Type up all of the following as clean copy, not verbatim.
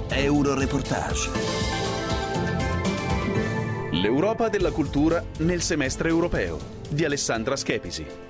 Euroreportage. L'Europa della cultura nel semestre europeo di Alessandra Schepisi.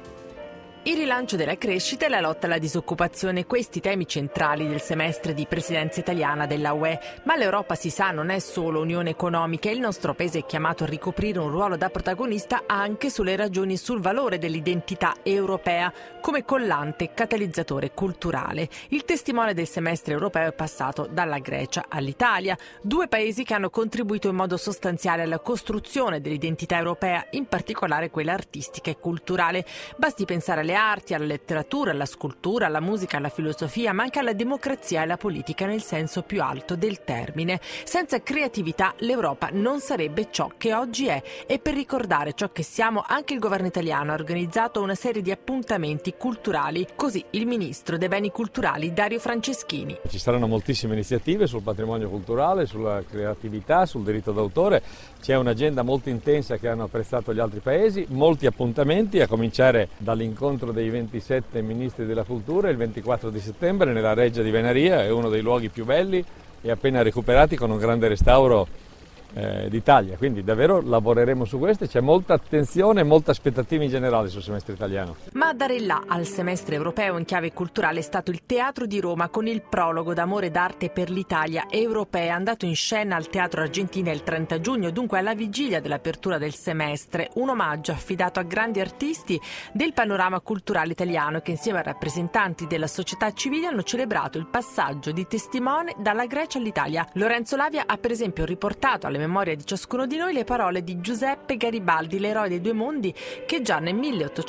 Il rilancio della crescita e la lotta alla disoccupazione, questi temi centrali del semestre di presidenza italiana della UE. Ma l'Europa, si sa, non è solo unione economica e il nostro paese è chiamato a ricoprire un ruolo da protagonista anche sulle ragioni e sul valore dell'identità europea come collante catalizzatore culturale. Il testimone del semestre europeo è passato dalla Grecia all'Italia, due paesi che hanno contribuito in modo sostanziale alla costruzione dell'identità europea, in particolare quella artistica e culturale. Basti pensare alle arti, alla letteratura, alla scultura, alla musica, alla filosofia, ma anche alla democrazia e alla politica nel senso più alto del termine. Senza creatività l'Europa non sarebbe ciò che oggi è, e per ricordare ciò che siamo anche il governo italiano ha organizzato una serie di appuntamenti culturali. Così il ministro dei beni culturali Dario Franceschini. Ci saranno moltissime iniziative sul patrimonio culturale, sulla creatività, sul diritto d'autore. C'è un'agenda molto intensa che hanno apprezzato gli altri paesi, molti appuntamenti, a cominciare dall'incontro dei 27 ministri della cultura il 24 di settembre nella Reggia di Venaria, è uno dei luoghi più belli e appena recuperati con un grande restauro d'Italia, quindi davvero lavoreremo su questo e c'è molta attenzione e molta aspettativa in generale sul semestre italiano. Ma a dare il là al semestre europeo in chiave culturale è stato il Teatro di Roma con il prologo d'Amore d'arte per l'Italia europea, andato in scena al Teatro Argentina il 30 giugno, dunque alla vigilia dell'apertura del semestre, un omaggio affidato a grandi artisti del panorama culturale italiano che insieme a rappresentanti della società civile hanno celebrato il passaggio di testimone dalla Grecia all'Italia. Lorenzo Lavia ha per esempio riportato alle memoria di ciascuno di noi le parole di Giuseppe Garibaldi, l'eroe dei due mondi che già nel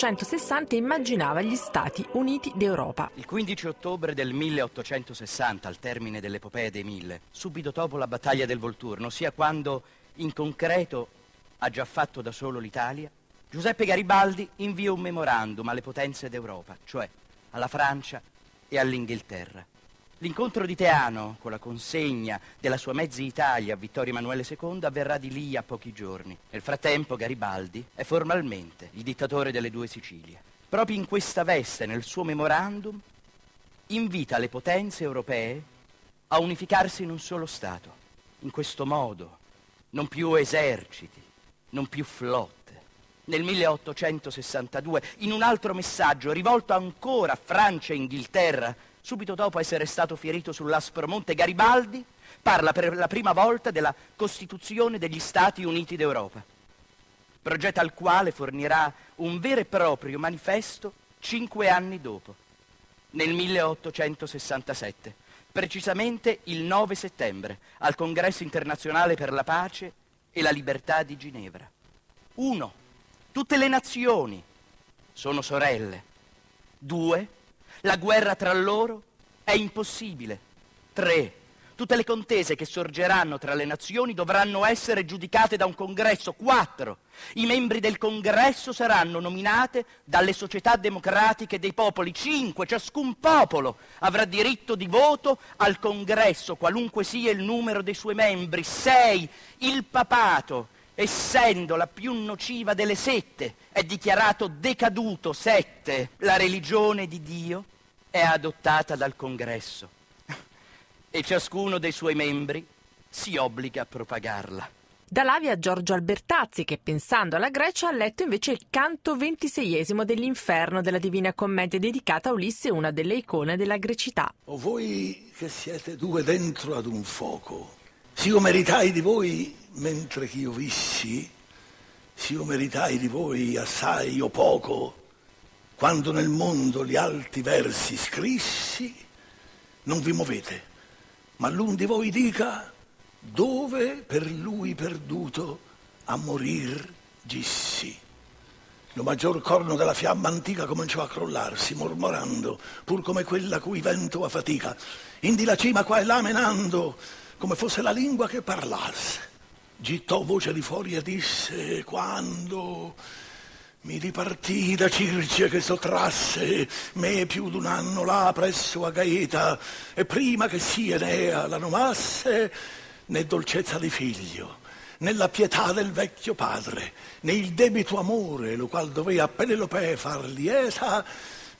1860 immaginava gli Stati Uniti d'Europa. Il 15 ottobre del 1860, al termine dell'epopea dei Mille, subito dopo la battaglia del Volturno, ossia quando in concreto ha già fatto da solo l'Italia, Giuseppe Garibaldi invia un memorandum alle potenze d'Europa, cioè alla Francia e all'Inghilterra. L'incontro di Teano, con la consegna della sua mezza Italia a Vittorio Emanuele II, avverrà di lì a pochi giorni. Nel frattempo Garibaldi è formalmente il dittatore delle due Sicilie. Proprio in questa veste, nel suo memorandum, invita le potenze europee a unificarsi in un solo Stato. In questo modo, non più eserciti, non più flotte. Nel 1862, in un altro messaggio rivolto ancora a Francia e Inghilterra, subito dopo essere stato ferito sull'Aspromonte, Garibaldi parla per la prima volta della Costituzione degli Stati Uniti d'Europa, progetto al quale fornirà un vero e proprio manifesto 5 anni dopo, nel 1867, precisamente il 9 settembre, al Congresso internazionale per la pace e la libertà di Ginevra. 1. Tutte le nazioni sono sorelle. 2. La guerra tra loro è impossibile. 3. Tutte le contese che sorgeranno tra le nazioni dovranno essere giudicate da un congresso. 4. I membri del congresso saranno nominate dalle società democratiche dei popoli. 5. Ciascun popolo avrà diritto di voto al congresso, qualunque sia il numero dei suoi membri. 6. Il papato, essendo la più nociva delle sette, è dichiarato decaduto. 7. La religione di Dio è adottata dal Congresso e ciascuno dei suoi membri si obbliga a propagarla. Da Lavia Giorgio Albertazzi, che pensando alla Grecia ha letto invece il canto 26esimo dell'Inferno della Divina Commedia, dedicata a Ulisse, una delle icone della grecità. O voi che siete due dentro ad un fuoco, s'io meritai di voi mentre che io vissi, s'io meritai di voi assai o poco, quando nel mondo gli alti versi scrissi, non vi muovete, ma l'un di voi dica dove per lui perduto a morir gissi. Lo maggior corno della fiamma antica cominciò a crollarsi, mormorando, pur come quella cui vento a fatica, indi la cima qua e là menando, come fosse la lingua che parlasse. Gittò voce di fuori e disse, quando mi dipartì da Circe che sottrasse me più d'un anno là presso a Gaeta, e prima che sia Enea la nomasse, né dolcezza di figlio, né la pietà del vecchio padre, né il debito amore, lo qual dovea a Penelope far lieta,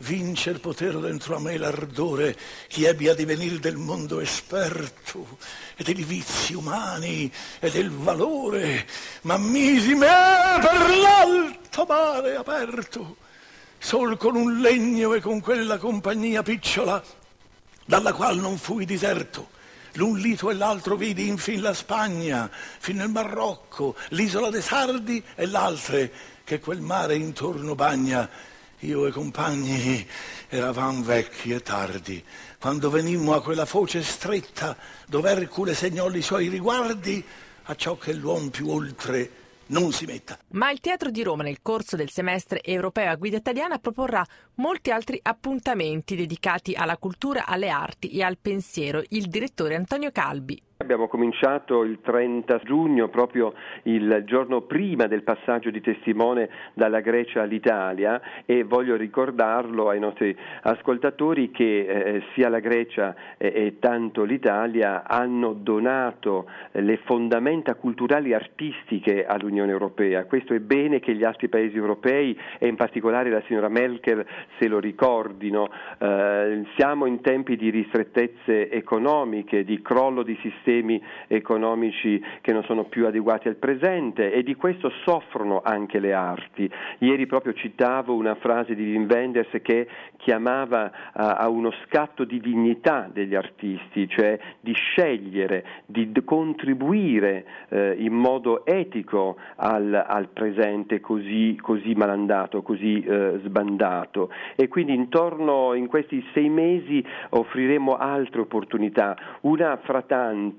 vincer poter dentro a me l'ardore chi ebbi a divenir del mondo esperto e dei vizi umani e del valore, ma misi me per l'alto mare aperto, sol con un legno e con quella compagnia picciola dalla qual non fui diserto. L'un lito e l'altro vidi infin la Spagna, fino al Marocco, l'isola dei Sardi e l'altre che quel mare intorno bagna. Io e compagni eravam vecchi e tardi, quando venimmo a quella foce stretta, dove Ercole segnò i suoi riguardi, a ciò che l'uom più oltre non si metta. Ma il Teatro di Roma nel corso del semestre europeo a guida italiana proporrà molti altri appuntamenti dedicati alla cultura, alle arti e al pensiero. Il direttore Antonio Calbi. Abbiamo cominciato il 30 giugno, proprio il giorno prima del passaggio di testimone dalla Grecia all'Italia, e voglio ricordarlo ai nostri ascoltatori che sia la Grecia e tanto l'Italia hanno donato le fondamenta culturali e artistiche all'Unione Europea. Questo è bene che gli altri paesi europei e in particolare la signora Merkel se lo ricordino. Siamo in tempi di ristrettezze economiche, di crollo di sistemi economici che non sono più adeguati al presente, e di questo soffrono anche le arti. Ieri proprio citavo una frase di Wim Wenders che chiamava a uno scatto di dignità degli artisti, cioè di scegliere, di contribuire in modo etico al presente così malandato, così sbandato. E quindi in questi 6 mesi offriremo altre opportunità, una fra tante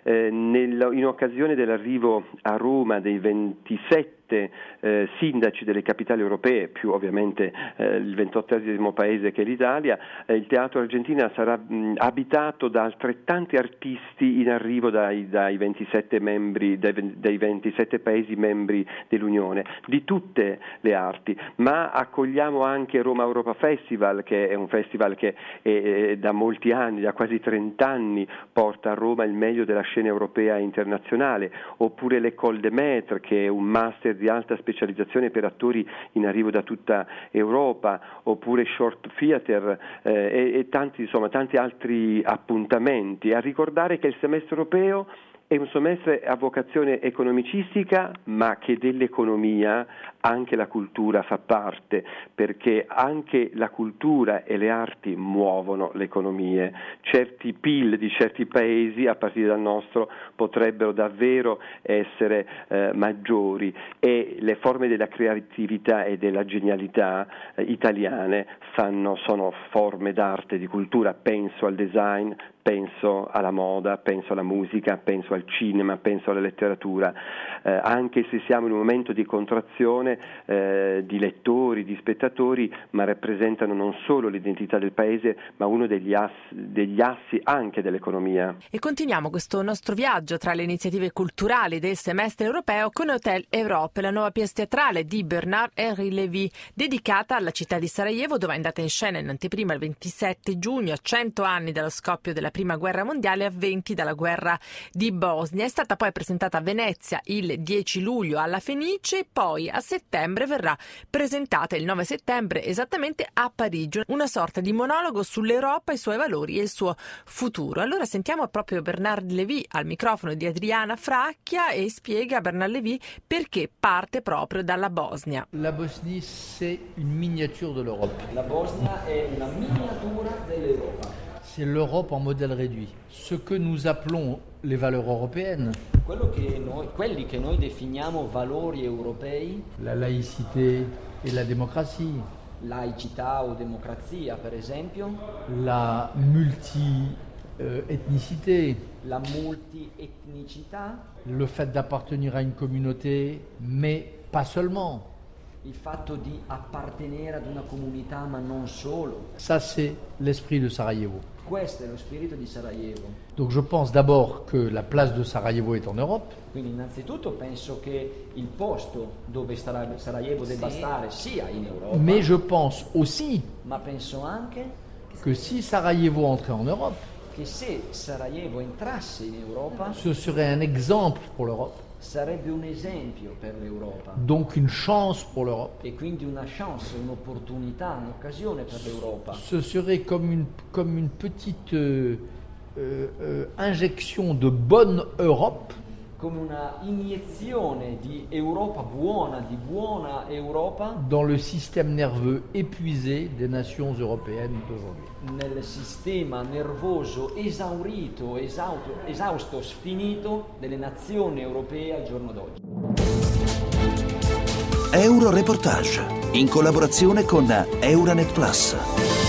in occasione dell'arrivo a Roma dei 27 sindaci delle capitali europee, più ovviamente il 28esimo paese che è l'Italia. Il Teatro Argentina sarà abitato da altrettanti artisti in arrivo dai 27 membri, dai 27 paesi membri dell'Unione, di tutte le arti, ma accogliamo anche Roma Europa Festival, che è un festival che da molti anni, da quasi 30 anni, porta a Roma il meglio della scena europea e internazionale, oppure l'École des Maîtres, che è un master di alta specializzazione per attori in arrivo da tutta Europa, oppure Short Theater e tanti altri appuntamenti. A ricordare che il semestre europeo è un semestre a vocazione economicistica, ma che dell'economia anche la cultura fa parte, perché anche la cultura e le arti muovono le economie. Certi PIL di certi paesi, a partire dal nostro, potrebbero davvero essere maggiori, e le forme della creatività e della genialità italiane sono forme d'arte e di cultura. Penso al design, penso alla moda, penso alla musica, penso al cinema, penso alla letteratura, anche se siamo in un momento di contrazione di lettori, di spettatori, ma rappresentano non solo l'identità del paese, ma uno degli assi anche dell'economia. E continuiamo questo nostro viaggio tra le iniziative culturali del semestre europeo con Hotel Europe, la nuova pièce teatrale di Bernard-Henri Lévy, dedicata alla città di Sarajevo, dove è andata in scena in anteprima il 27 giugno, a 100 anni dallo scoppio della Prima Guerra Mondiale, a 20 dalla guerra di Bosnia. È stata poi presentata a Venezia il 10 luglio alla Fenice, poi a settembre verrà presentata il 9 settembre esattamente a Parigi, una sorta di monologo sull'Europa, i suoi valori e il suo futuro. Allora sentiamo proprio Bernard Lévy al microfono di Adriana Fracchia e spiega Bernard Lévy perché parte proprio dalla Bosnia. La Bosnie c'est une miniature de l'Europe. La Bosnia è una miniatura dell'Europa. C'est l'Europe en modèle réduit. Ce que nous appelons les valeurs européennes. Quelli che noi definiamo valori europei. La laïcité et la démocratie. Laicità o democrazia, per esempio. La multi-ethnicité. La multietnicità. Le fait d'appartenir à une communauté, mais pas seulement. Il fatto di appartenere ad una comunità, ma non solo. Ça, c'est l'esprit de Sarajevo. Questo è lo spirito di Sarajevo. Donc je pense d'abord que la place de Sarajevo est en Europe. Quindi innanzitutto penso che il posto dove Sarajevo debba stare sia in Europa. Mais je pense aussi ma penso anche que si Sarajevo entrait en Europe, che se Sarajevo entrasse in Europa, ce serait un exemple pour l'Europe. sarebbe un esempio per l'Europa. Donc une chance pour l'Europe. E quindi una chance, un'opportunità, un'occasione per l'Europa. Ce serait comme une petite injection de bonne Europe. Come una iniezione di Europa buona, di buona Europa. Dans le système nerveux épuisé des nations européennes d'aujourd'hui. Nel sistema nervoso esaurito, esausto, sfinito delle nazioni europee al giorno d'oggi. Euroreportage, in collaborazione con Euranet Plus.